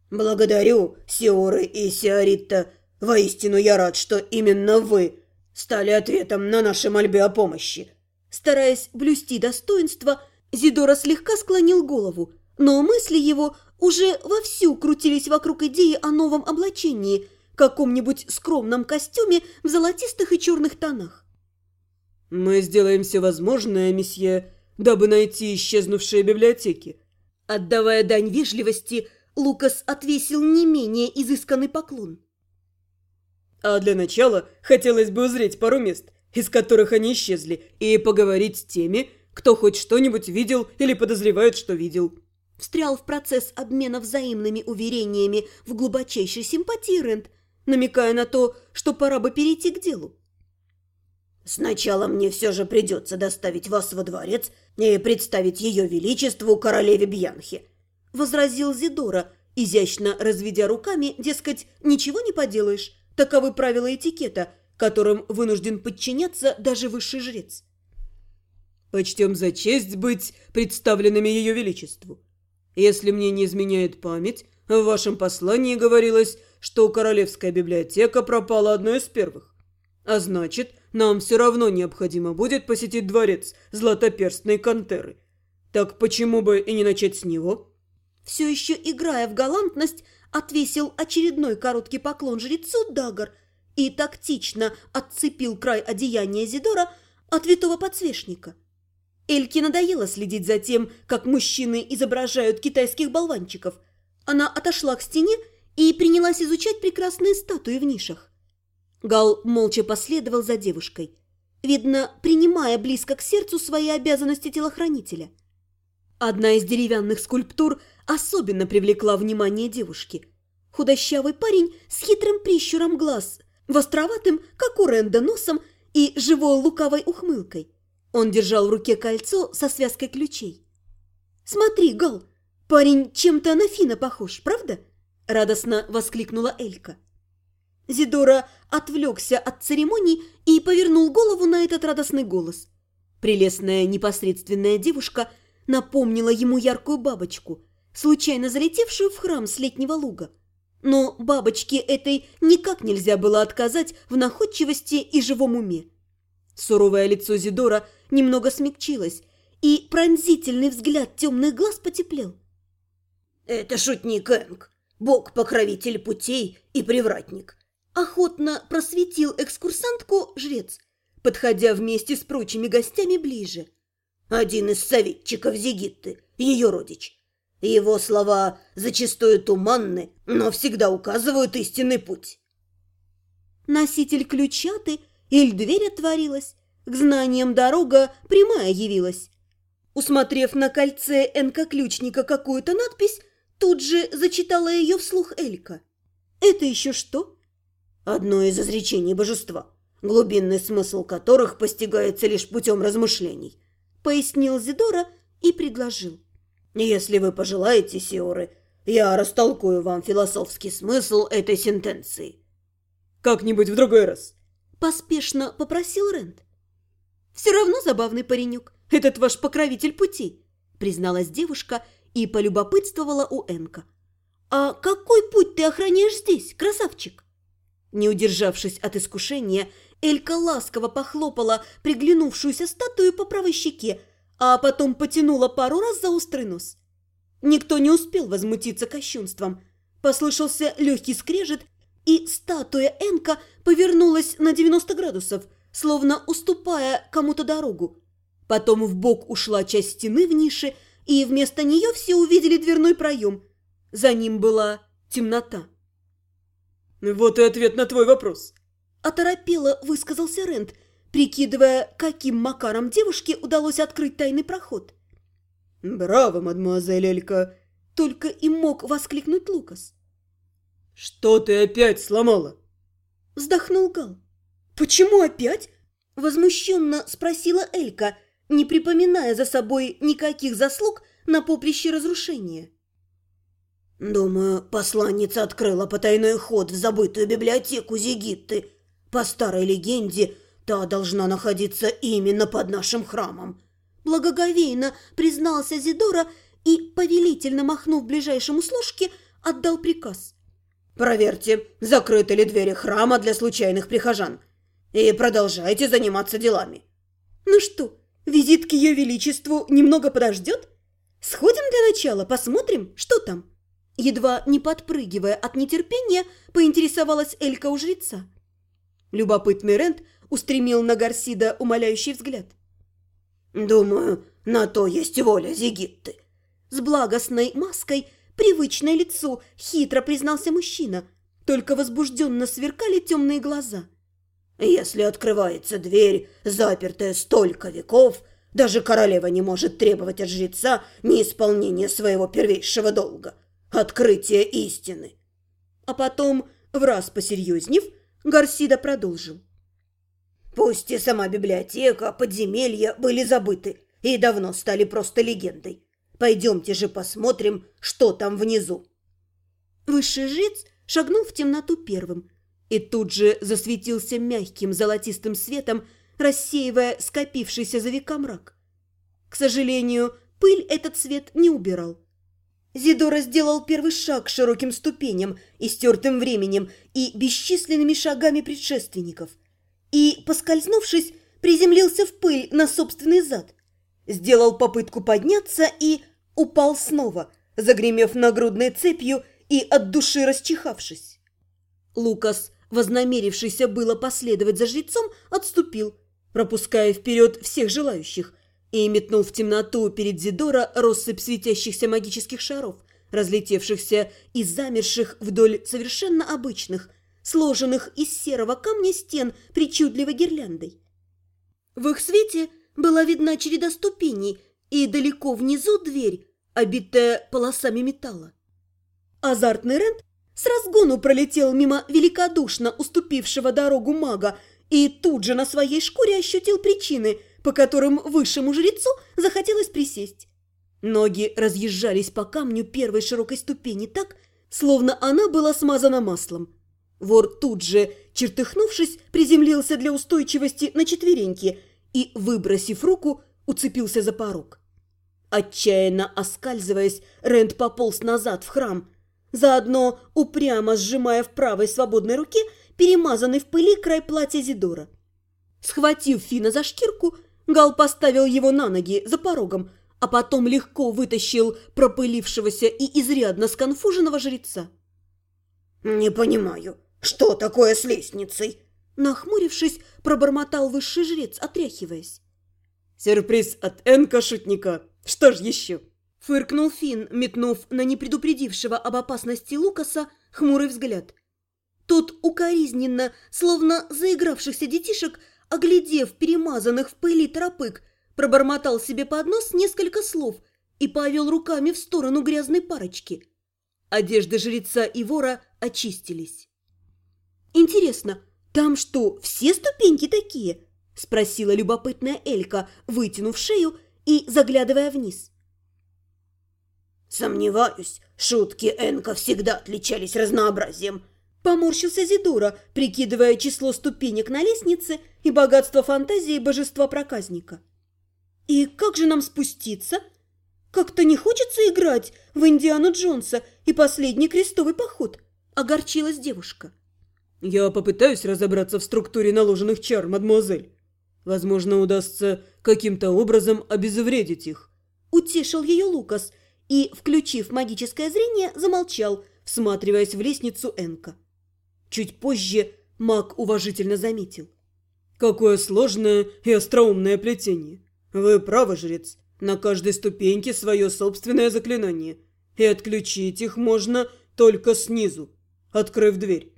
«Благодарю, Сиоры и Сиоритта. Воистину я рад, что именно вы стали ответом на наши мольбы о помощи». Стараясь блюсти достоинство, Зидора слегка склонил голову, но мысли его уже вовсю крутились вокруг идеи о новом облачении, каком-нибудь скромном костюме в золотистых и черных тонах. «Мы сделаем все возможное, месье, дабы найти исчезнувшие библиотеки». Отдавая дань вежливости, Лукас отвесил не менее изысканный поклон. «А для начала хотелось бы узреть пару мест, из которых они исчезли, и поговорить с теми, кто хоть что-нибудь видел или подозревает, что видел». Встрял в процесс обмена взаимными уверениями в глубочайшей симпатии Рент, намекая на то, что пора бы перейти к делу. «Сначала мне все же придется доставить вас во дворец и представить ее величеству королеве Бьянхе», — возразил Зидора, изящно разведя руками, дескать, ничего не поделаешь, таковы правила этикета, которым вынужден подчиняться даже высший жрец. «Почтем за честь быть представленными ее величеству. Если мне не изменяет память, в вашем послании говорилось, что королевская библиотека пропала одной из первых. А значит, нам все равно необходимо будет посетить дворец Златоперстной Кантеры. Так почему бы и не начать с него?» Все еще играя в галантность, отвесил очередной короткий поклон жрецу Дагар и тактично отцепил край одеяния Зидора от витого подсвечника. Эльке надоело следить за тем, как мужчины изображают китайских болванчиков. Она отошла к стене и принялась изучать прекрасные статуи в нишах. Гал молча последовал за девушкой, видно, принимая близко к сердцу свои обязанности телохранителя. Одна из деревянных скульптур особенно привлекла внимание девушки. Худощавый парень с хитрым прищуром глаз, востроватым, как у Ренда, носом и живой лукавой ухмылкой. Он держал в руке кольцо со связкой ключей. «Смотри, Гал, парень чем-то на Фина похож, правда?» – радостно воскликнула Элька. Зидора отвлекся от церемоний и повернул голову на этот радостный голос. Прелестная непосредственная девушка напомнила ему яркую бабочку, случайно залетевшую в храм с летнего луга. Но бабочке этой никак нельзя было отказать в находчивости и живом уме. Суровое лицо Зидора немного смягчилось, и пронзительный взгляд темных глаз потеплел. «Это шутник Энг, бог-покровитель путей и привратник», — охотно просветил экскурсантку жрец, подходя вместе с прочими гостями ближе. «Один из советчиков Зигитты, ее родич. Его слова зачастую туманны, но всегда указывают истинный путь». Носитель ключаты, или дверь отворилась, к знаниям дорога прямая явилась. Усмотрев на кольце энка-ключника какую-то надпись, тут же зачитала ее вслух Элька. «Это еще что?» «Одно из изречений божества, глубинный смысл которых постигается лишь путем размышлений», — пояснил Зидора и предложил. «Если вы пожелаете, Сиоры, я растолкую вам философский смысл этой сентенции». «Как-нибудь в другой раз», — поспешно попросил Рент. «Все равно забавный паренек, этот ваш покровитель путей», — призналась девушка и полюбопытствовала у Энка. «А какой путь ты охраняешь здесь, красавчик?» Не удержавшись от искушения, Элька ласково похлопала приглянувшуюся статую по правой щеке, а потом потянула пару раз за острый нос. Никто не успел возмутиться кощунством. Послышался легкий скрежет, и статуя Энка повернулась на 90 градусов, словно уступая кому-то дорогу. Потом вбок ушла часть стены в нише, и вместо нее все увидели дверной проем. За ним была темнота. «Вот и ответ на твой вопрос», — оторопело высказался Рент, прикидывая, каким макаром девушке удалось открыть тайный проход. «Браво, мадемуазель Элька!» — только и мог воскликнуть Лукас. «Что ты опять сломала?» — вздохнул Гал. «Почему опять?» — возмущенно спросила Элька, не припоминая за собой никаких заслуг на поприще разрушения. «Думаю, посланница открыла потайной ход в забытую библиотеку Зигитты. По старой легенде, та должна находиться именно под нашим храмом», — благоговейно признался Зидора и, повелительно махнув ближайшему служке, отдал приказ. «Проверьте, закрыты ли двери храма для случайных прихожан, и продолжайте заниматься делами». «Ну что, визит к Ее Величеству немного подождет? Сходим для начала, посмотрим, что там?» Едва не подпрыгивая от нетерпения, поинтересовалась Элька у жреца. Любопытный Рент устремил на Гарсида умоляющий взгляд. «Думаю, на то есть воля Зигитты». С благостной маской, привычное лицу, хитро признался мужчина, только возбужденно сверкали темные глаза. «Если открывается дверь, запертая столько веков, даже королева не может требовать от жреца неисполнения своего первейшего долга – открытия истины». А потом, враз посерьезнев, Гарсида продолжил. «Пусть и сама библиотека, подземелья были забыты и давно стали просто легендой. Пойдемте же посмотрим, что там внизу». Высший жрец шагнул в темноту первым и тут же засветился мягким золотистым светом, рассеивая скопившийся за века мрак. К сожалению, пыль этот свет не убирал. Зидора сделал первый шаг к широким ступеням, истертым временем и бесчисленными шагами предшественников, и, поскользнувшись, приземлился в пыль на собственный зад. Сделал попытку подняться и упал снова, загремев нагрудной цепью и от души расчихавшись. Лукас, вознамерившийся было последовать за жрецом, отступил, пропуская вперед всех желающих, и метнул в темноту перед Зидора россыпь светящихся магических шаров, разлетевшихся и замерших вдоль совершенно обычных, сложенных из серого камня стен причудливой гирляндой. В их свете была видна череда ступеней и далеко внизу дверь, обитая полосами металла. Азартный Рент с разгону пролетел мимо великодушно уступившего дорогу мага и тут же на своей шкуре ощутил причины, по которым высшему жрецу захотелось присесть. Ноги разъезжались по камню первой широкой ступени так, словно она была смазана маслом. Вор тут же, чертыхнувшись, приземлился для устойчивости на четвереньки и, выбросив руку, уцепился за порог. Отчаянно оскальзываясь, Рент пополз назад в храм, заодно упрямо сжимая в правой свободной руке перемазанный в пыли край платья Зидора. Схватив Фина за шкирку, Гал поставил его на ноги за порогом, а потом легко вытащил пропылившегося и изрядно сконфуженного жреца. «Не понимаю, что такое с лестницей?» Нахмурившись, пробормотал высший жрец, отряхиваясь. «Сюрприз от Энка-шутника. Что ж еще?» Фыркнул Фин, метнув на непредупредившего об опасности Лукаса хмурый взгляд. Тот укоризненно, словно заигравшихся детишек, оглядев перемазанных в пыли торопык, пробормотал себе под нос несколько слов и повел руками в сторону грязной парочки. Одежды жреца и вора очистились. «Интересно, там что, все ступеньки такие?» – спросила любопытная Элька, вытянув шею и заглядывая вниз. «Сомневаюсь, шутки Энка всегда отличались разнообразием». Поморщился Зидора, прикидывая число ступенек на лестнице и богатство фантазии божества-проказника. «И как же нам спуститься? Как-то не хочется играть в Индиану Джонса и последний крестовый поход», – огорчилась девушка. «Я попытаюсь разобраться в структуре наложенных чар, мадемуазель. Возможно, удастся каким-то образом обезвредить их». Утешил ее Лукас и, включив магическое зрение, замолчал, всматриваясь в лестницу Энка. Чуть позже маг уважительно заметил. «Какое сложное и остроумное плетение. Вы правы, жрец. На каждой ступеньке свое собственное заклинание. И отключить их можно только снизу, открыв дверь».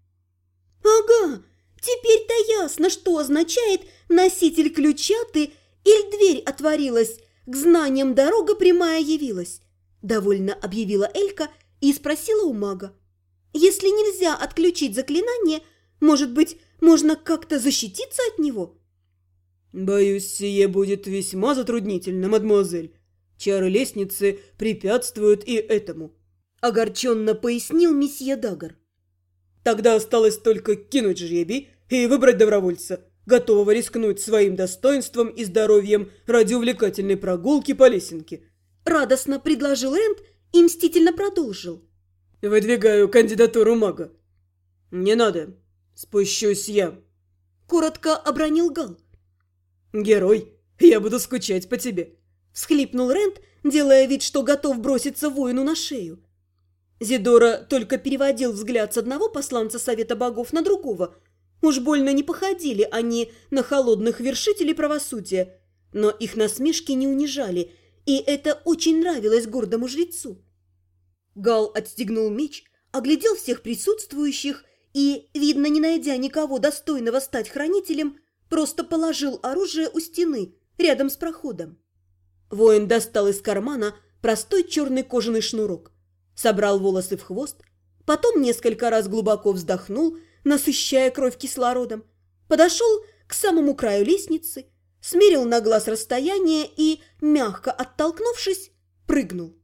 «Ага, теперь-то ясно, что означает носитель ключа ты или дверь отворилась, к знаниям дорога прямая явилась», – довольно объявила Элька и спросила у мага. «Если нельзя отключить заклинание, может быть, можно как-то защититься от него?» «Боюсь, сие будет весьма затруднительно, мадемуазель. Чары лестницы препятствуют и этому», – огорченно пояснил месье Дагар. «Тогда осталось только кинуть жребий и выбрать добровольца, готового рискнуть своим достоинством и здоровьем ради увлекательной прогулки по лесенке». Радостно предложил Рент и мстительно продолжил. Выдвигаю кандидатуру мага. Не надо. Спущусь я. Коротко обронил Гал. Герой, я буду скучать по тебе. Всхлипнул Рент, делая вид, что готов броситься воину на шею. Зидора только переводил взгляд с одного посланца Совета Богов на другого. Уж больно не походили они на холодных вершителей правосудия, но их насмешки не унижали, и это очень нравилось гордому жрецу. Гал отстегнул меч, оглядел всех присутствующих и, видно, не найдя никого достойного стать хранителем, просто положил оружие у стены, рядом с проходом. Воин достал из кармана простой черный кожаный шнурок, собрал волосы в хвост, потом несколько раз глубоко вздохнул, насыщая кровь кислородом, подошел к самому краю лестницы, смерил на глаз расстояние и, мягко оттолкнувшись, прыгнул.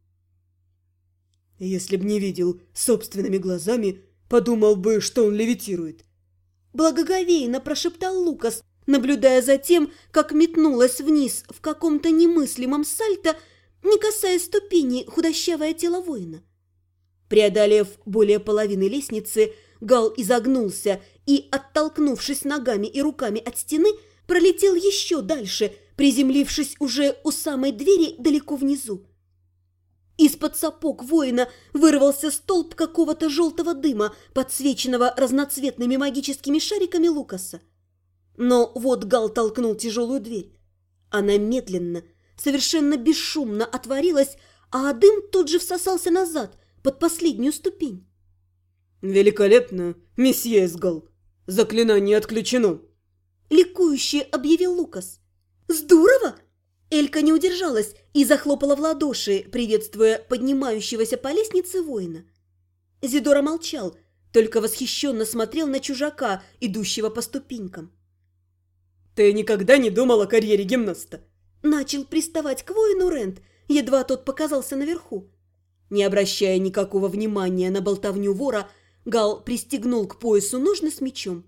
Если б не видел собственными глазами, подумал бы, что он левитирует. Благоговейно прошептал Лукас, наблюдая за тем, как метнулась вниз в каком-то немыслимом сальто, не касаясь ступени, худощавое тело воина. Преодолев более половины лестницы, Гал изогнулся и, оттолкнувшись ногами и руками от стены, пролетел еще дальше, приземлившись уже у самой двери далеко внизу. Из-под сапог воина вырвался столб какого-то желтого дыма, подсвеченного разноцветными магическими шариками Лукаса. Но вот Гал толкнул тяжелую дверь. Она медленно, совершенно бесшумно отворилась, а дым тут же всосался назад, под последнюю ступень. «Великолепно, месье Эсгал! Заклинание отключено!» Ликующе объявил Лукас. «Здорово!» Элька не удержалась и захлопала в ладоши, приветствуя поднимающегося по лестнице воина. Зидора молчал, только восхищенно смотрел на чужака, идущего по ступенькам. «Ты никогда не думал о карьере гимнаста?» Начал приставать к воину Рент, едва тот показался наверху. Не обращая никакого внимания на болтовню вора, Гал пристегнул к поясу ножны с мечом.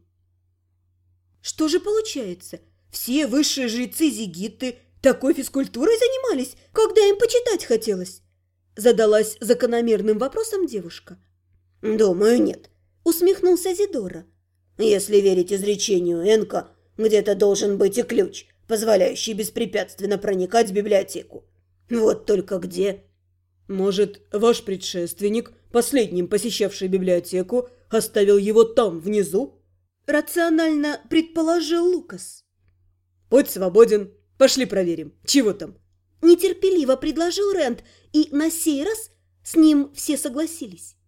Что же получается? Все высшие жрецы Зигитты такой физкультурой занимались, когда им почитать хотелось? Задалась закономерным вопросом девушка. «Думаю, нет», — усмехнулся Зидора. «Если верить изречению Энка, где-то должен быть и ключ, позволяющий беспрепятственно проникать в библиотеку. Вот только где?» «Может, ваш предшественник, последним посещавший библиотеку, оставил его там, внизу?» Рационально предположил Лукас. «Путь свободен. Пошли проверим, чего там?» Нетерпеливо предложил Рент, и на сей раз с ним все согласились.